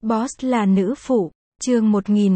Boss là nữ phụ, chương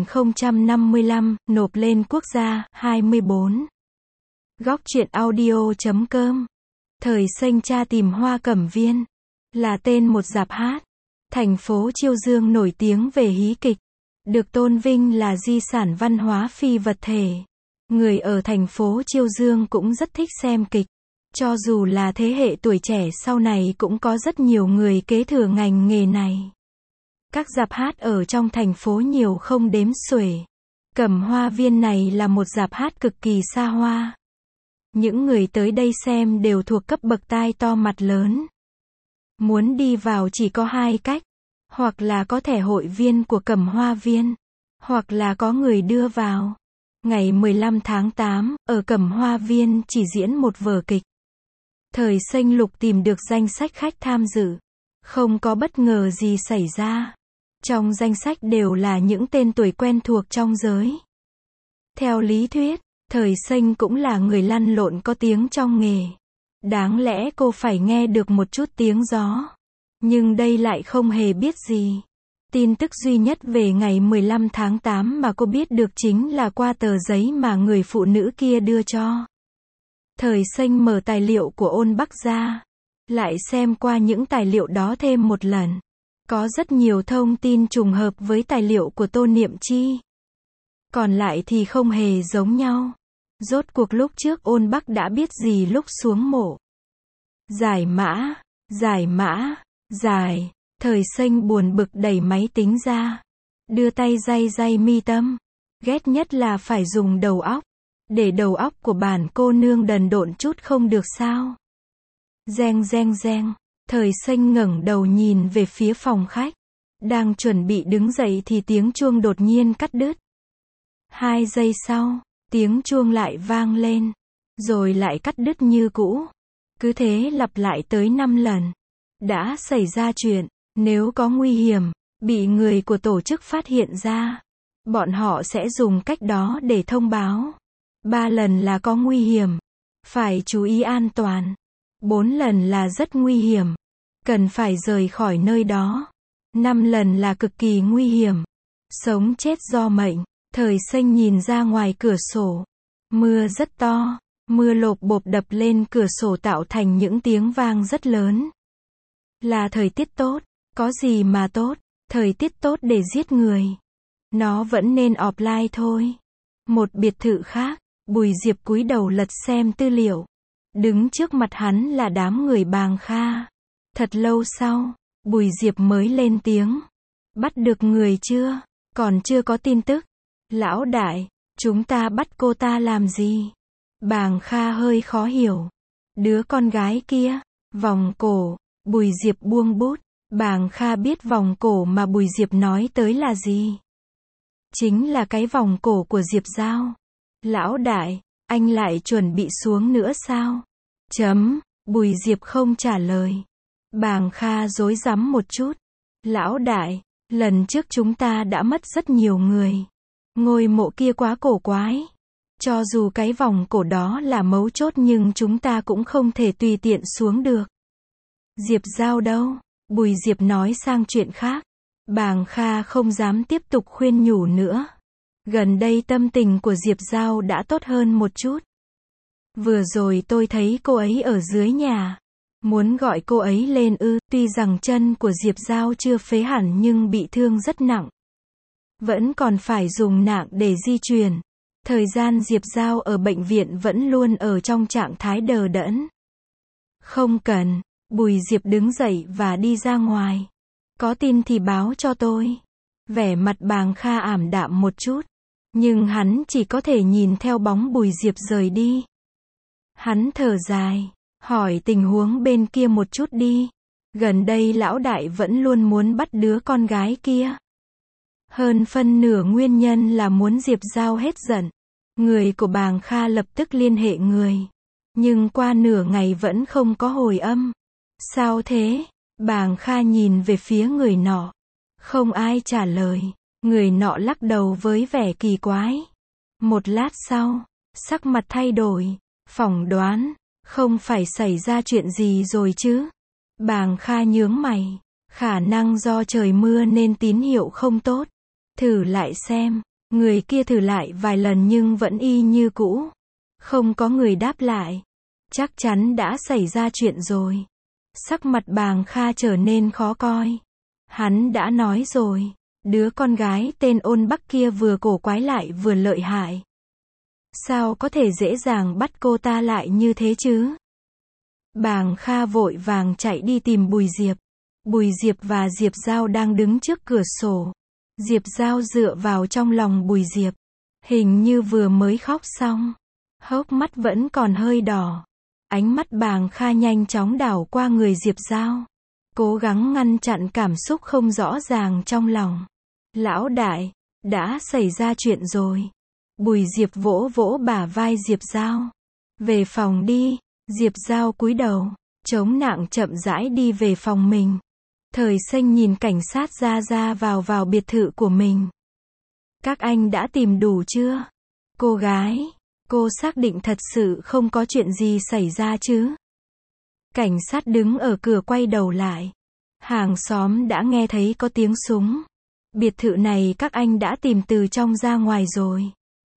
1055, nộp lên quốc gia, 24. Góc truyện audio.com. Thời xanh cha tìm Hoa Cẩm Viên, là tên một rạp hát. Thành phố Chiêu Dương nổi tiếng về hí kịch, được tôn vinh là di sản văn hóa phi vật thể. Người ở thành phố Chiêu Dương cũng rất thích xem kịch. Cho dù là thế hệ tuổi trẻ sau này cũng có rất nhiều người kế thừa ngành nghề này. Các rạp hát ở trong thành phố nhiều không đếm xuể. Cẩm Hoa Viên này là một rạp hát cực kỳ xa hoa. Những người tới đây xem đều thuộc cấp bậc tai to mặt lớn. Muốn đi vào chỉ có hai cách. Hoặc là có thẻ hội viên của Cẩm Hoa Viên, hoặc là có người đưa vào. Ngày 15 tháng 8, ở Cẩm Hoa Viên chỉ diễn một vở kịch. Thời xanh lục tìm được danh sách khách tham dự. Không có bất ngờ gì xảy ra. Trong danh sách đều là những tên tuổi quen thuộc trong giới. Theo lý thuyết, thời xanh cũng là người lăn lộn có tiếng trong nghề. Đáng lẽ cô phải nghe được một chút tiếng gió. Nhưng đây lại không hề biết gì. Tin tức duy nhất về ngày 15 tháng 8 mà cô biết được chính là qua tờ giấy mà người phụ nữ kia đưa cho. Thời xanh mở tài liệu của Ôn Bắc ra. Lại xem qua những tài liệu đó thêm một lần. Có rất nhiều thông tin trùng hợp với tài liệu của Tô Niệm Chi. Còn lại thì không hề giống nhau. Rốt cuộc lúc trước Ôn Bắc đã biết gì lúc xuống mộ. Giải mã. Thời xanh buồn bực đẩy máy tính ra. Đưa tay day mi tâm. Ghét nhất là phải dùng đầu óc. Để đầu óc của bản cô nương đần độn chút không được sao. Reng. Thời xanh ngẩng đầu nhìn về phía phòng khách. Đang chuẩn bị đứng dậy thì tiếng chuông đột nhiên cắt đứt. 2 giây sau, tiếng chuông lại vang lên. Rồi lại cắt đứt như cũ. Cứ thế lặp lại tới 5 lần. Đã xảy ra chuyện, nếu có nguy hiểm, bị người của tổ chức phát hiện ra, bọn họ sẽ dùng cách đó để thông báo. 3 lần là có nguy hiểm, phải chú ý an toàn. 4 lần là rất nguy hiểm, cần phải rời khỏi nơi đó. 5 lần là cực kỳ nguy hiểm, sống chết do mệnh. Thời xanh nhìn ra ngoài cửa sổ. Mưa rất to, mưa lộp bộp đập lên cửa sổ tạo thành những tiếng vang rất lớn. Là thời tiết tốt, có gì mà tốt, thời tiết tốt để giết người. Nó vẫn nên offline thôi. Một biệt thự khác, Bùi Diệp cúi đầu lật xem tư liệu. Đứng trước mặt hắn là đám người Bàng Kha. Thật lâu sau, Bùi Diệp mới lên tiếng. Bắt được người chưa? Còn chưa có tin tức. Lão đại, chúng ta bắt cô ta làm gì? Bàng Kha hơi khó hiểu. Đứa con gái kia, vòng cổ. Bùi Diệp buông bút. Bàng Kha biết vòng cổ mà Bùi Diệp nói tới là gì. Chính là cái vòng cổ của Diệp Giao. Lão đại, anh lại chuẩn bị xuống nữa sao? Bùi Diệp không trả lời. Bàng Kha rối rắm một chút. Lão đại, lần trước chúng ta đã mất rất nhiều người. Ngôi mộ kia quá cổ quái. Cho dù cái vòng cổ đó là mấu chốt nhưng chúng ta cũng không thể tùy tiện xuống được. Diệp Giao đâu? Bùi Diệp nói sang chuyện khác. Bàng Kha không dám tiếp tục khuyên nhủ nữa. Gần đây tâm tình của Diệp Giao đã tốt hơn một chút. Vừa rồi tôi thấy cô ấy ở dưới nhà. Muốn gọi cô ấy lên tuy rằng chân của Diệp Giao chưa phế hẳn nhưng bị thương rất nặng. Vẫn còn phải dùng nạng để di chuyển. Thời gian Diệp Giao ở bệnh viện vẫn luôn ở trong trạng thái đờ đẫn. Không cần. Bùi Diệp đứng dậy và đi ra ngoài. Có tin thì báo cho tôi. Vẻ mặt Bàng Kha ảm đạm một chút. Nhưng hắn chỉ có thể nhìn theo bóng Bùi Diệp rời đi. Hắn thở dài. Hỏi tình huống bên kia một chút đi. Gần đây lão đại vẫn luôn muốn bắt đứa con gái kia. Hơn phân nửa nguyên nhân là muốn Diệp Giao hết giận. Người của Bàng Kha lập tức liên hệ người. Nhưng qua nửa ngày vẫn không có hồi âm. Sao thế? Bàng Kha nhìn về phía người nọ. Không ai trả lời. Người nọ lắc đầu với vẻ kỳ quái. Một lát sau, sắc mặt thay đổi. Phỏng đoán, không phải xảy ra chuyện gì rồi chứ? Bàng Kha nhướng mày. Khả năng do trời mưa nên tín hiệu không tốt. Thử lại xem. Người kia thử lại vài lần nhưng vẫn y như cũ. Không có người đáp lại. Chắc chắn đã xảy ra chuyện rồi. Sắc mặt Bàng Kha trở nên khó coi. Hắn đã nói rồi. Đứa con gái tên Ôn Bắc kia vừa cổ quái lại vừa lợi hại. Sao có thể dễ dàng bắt cô ta lại như thế chứ? Bàng Kha vội vàng chạy đi tìm Bùi Diệp. Bùi Diệp và Diệp Giao đang đứng trước cửa sổ. Diệp Giao dựa vào trong lòng Bùi Diệp. Hình như vừa mới khóc xong. Hốc mắt vẫn còn hơi đỏ. Ánh mắt Bàng Kha nhanh chóng đảo qua người Diệp Giao. Cố gắng ngăn chặn cảm xúc không rõ ràng trong lòng. Lão đại, đã xảy ra chuyện rồi. Bùi Diệp vỗ vỗ bả vai Diệp Giao. Về phòng đi. Diệp Giao cúi đầu, chống nặng chậm rãi đi về phòng mình. Thời Xanh nhìn cảnh sát ra vào biệt thự của mình. Các anh đã tìm đủ chưa? Cô gái, cô xác định thật sự không có chuyện gì xảy ra chứ? Cảnh sát đứng ở cửa quay đầu lại. Hàng xóm đã nghe thấy có tiếng súng. Biệt thự này các anh đã tìm từ trong ra ngoài rồi.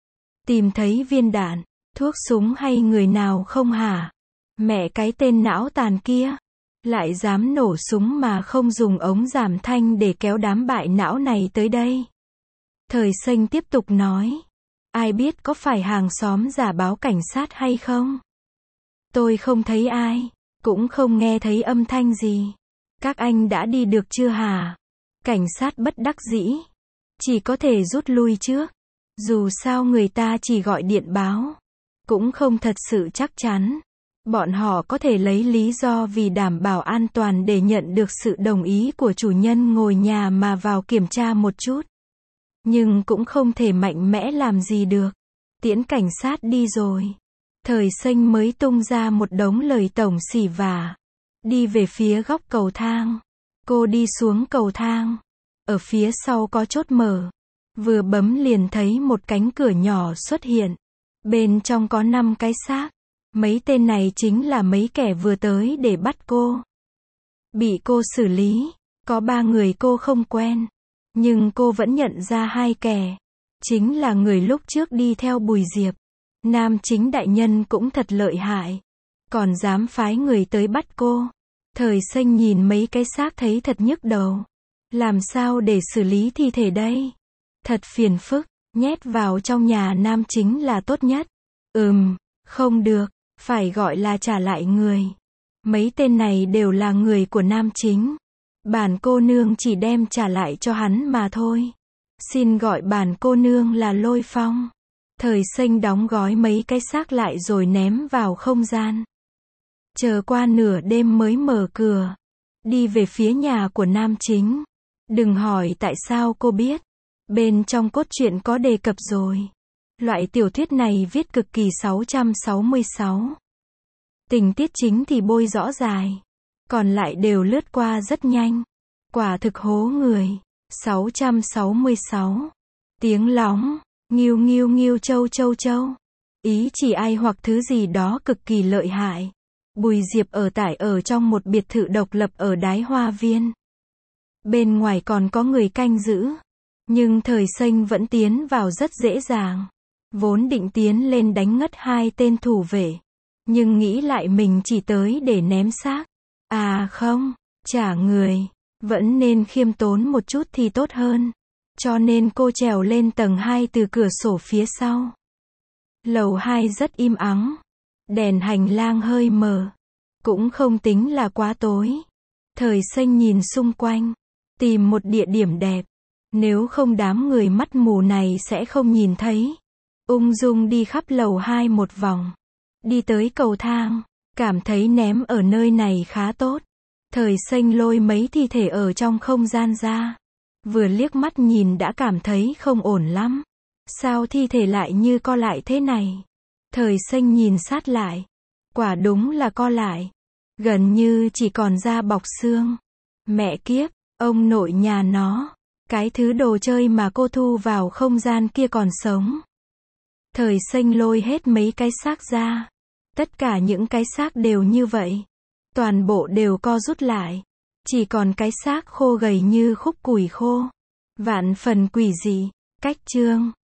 Tìm thấy viên đạn, thuốc súng hay người nào không hả? Mẹ cái tên não tàn kia. Lại dám nổ súng mà không dùng ống giảm thanh để kéo đám bại não này tới đây. Thời Xanh tiếp tục nói. Ai biết có phải hàng xóm giả báo cảnh sát hay không? Tôi không thấy ai. Cũng không nghe thấy âm thanh gì. Các anh đã đi được chưa hả? Cảnh sát bất đắc dĩ. Chỉ có thể rút lui trước. Dù sao người ta chỉ gọi điện báo. Cũng không thật sự chắc chắn. Bọn họ có thể lấy lý do vì đảm bảo an toàn để nhận được sự đồng ý của chủ nhân ngồi nhà mà vào kiểm tra một chút. Nhưng cũng không thể mạnh mẽ làm gì được. Tiễn cảnh sát đi rồi. Thời Xanh mới tung ra một đống lời tổng xỉ vả. Đi về phía góc cầu thang. Cô đi xuống cầu thang. Ở phía sau có chốt mở. Vừa bấm liền thấy một cánh cửa nhỏ xuất hiện. Bên trong có 5 cái xác. Mấy tên này chính là mấy kẻ vừa tới để bắt cô. Bị cô xử lý. Có 3 người cô không quen. Nhưng cô vẫn nhận ra 2 kẻ. Chính là người lúc trước đi theo Bùi Diệp. Nam chính đại nhân cũng thật lợi hại. Còn dám phái người tới bắt cô. Thời Xanh nhìn mấy cái xác thấy thật nhức đầu. Làm sao để xử lý thi thể đây? Thật phiền phức. Nhét vào trong nhà nam chính là tốt nhất. Không được. Phải gọi là trả lại người. Mấy tên này đều là người của nam chính. Bản cô nương chỉ đem trả lại cho hắn mà thôi. Xin gọi bản cô nương là Lôi Phong. Thời Xanh đóng gói mấy cái xác lại rồi ném vào không gian. Chờ qua nửa đêm mới mở cửa. Đi về phía nhà của nam chính. Đừng hỏi tại sao cô biết. Bên trong cốt truyện có đề cập rồi. Loại tiểu thuyết này viết cực kỳ 666. Tình tiết chính thì bôi rõ dài. Còn lại đều lướt qua rất nhanh. Quả thực hố người. 666. Tiếng lóng. Nghiêu nghiêu nghiêu châu châu châu. Ý chỉ ai hoặc thứ gì đó cực kỳ lợi hại. Bùi Diệp ở trong một biệt thự độc lập ở Đái Hoa Viên. Bên ngoài còn có người canh giữ. Nhưng Thời Xanh vẫn tiến vào rất dễ dàng. Vốn định tiến lên đánh ngất 2 tên thủ vệ. Nhưng nghĩ lại mình chỉ tới để ném xác. À không, trả người. Vẫn nên khiêm tốn một chút thì tốt hơn. Cho nên cô trèo lên tầng 2 từ cửa sổ phía sau. Lầu 2 rất im ắng. Đèn hành lang hơi mờ. Cũng không tính là quá tối. Thời Xanh nhìn xung quanh. Tìm một địa điểm đẹp. Nếu không đám người mắt mù này sẽ không nhìn thấy. Ung dung đi khắp lầu 2 một vòng. Đi tới cầu thang. Cảm thấy ném ở nơi này khá tốt. Thời Xanh lôi mấy thi thể ở trong không gian ra. Vừa liếc mắt nhìn đã cảm thấy không ổn lắm. Sao thi thể lại như co lại thế này? Thời Xanh nhìn sát lại. Quả đúng là co lại. Gần như chỉ còn da bọc xương. Mẹ kiếp, ông nội nhà nó. Cái thứ đồ chơi mà cô thu vào không gian kia còn sống. Thời Xanh lôi hết mấy cái xác ra. Tất cả những cái xác đều như vậy. Toàn bộ đều co rút lại. Chỉ còn cái xác khô gầy như khúc củi khô. Vạn phần quỷ dị. Cách chương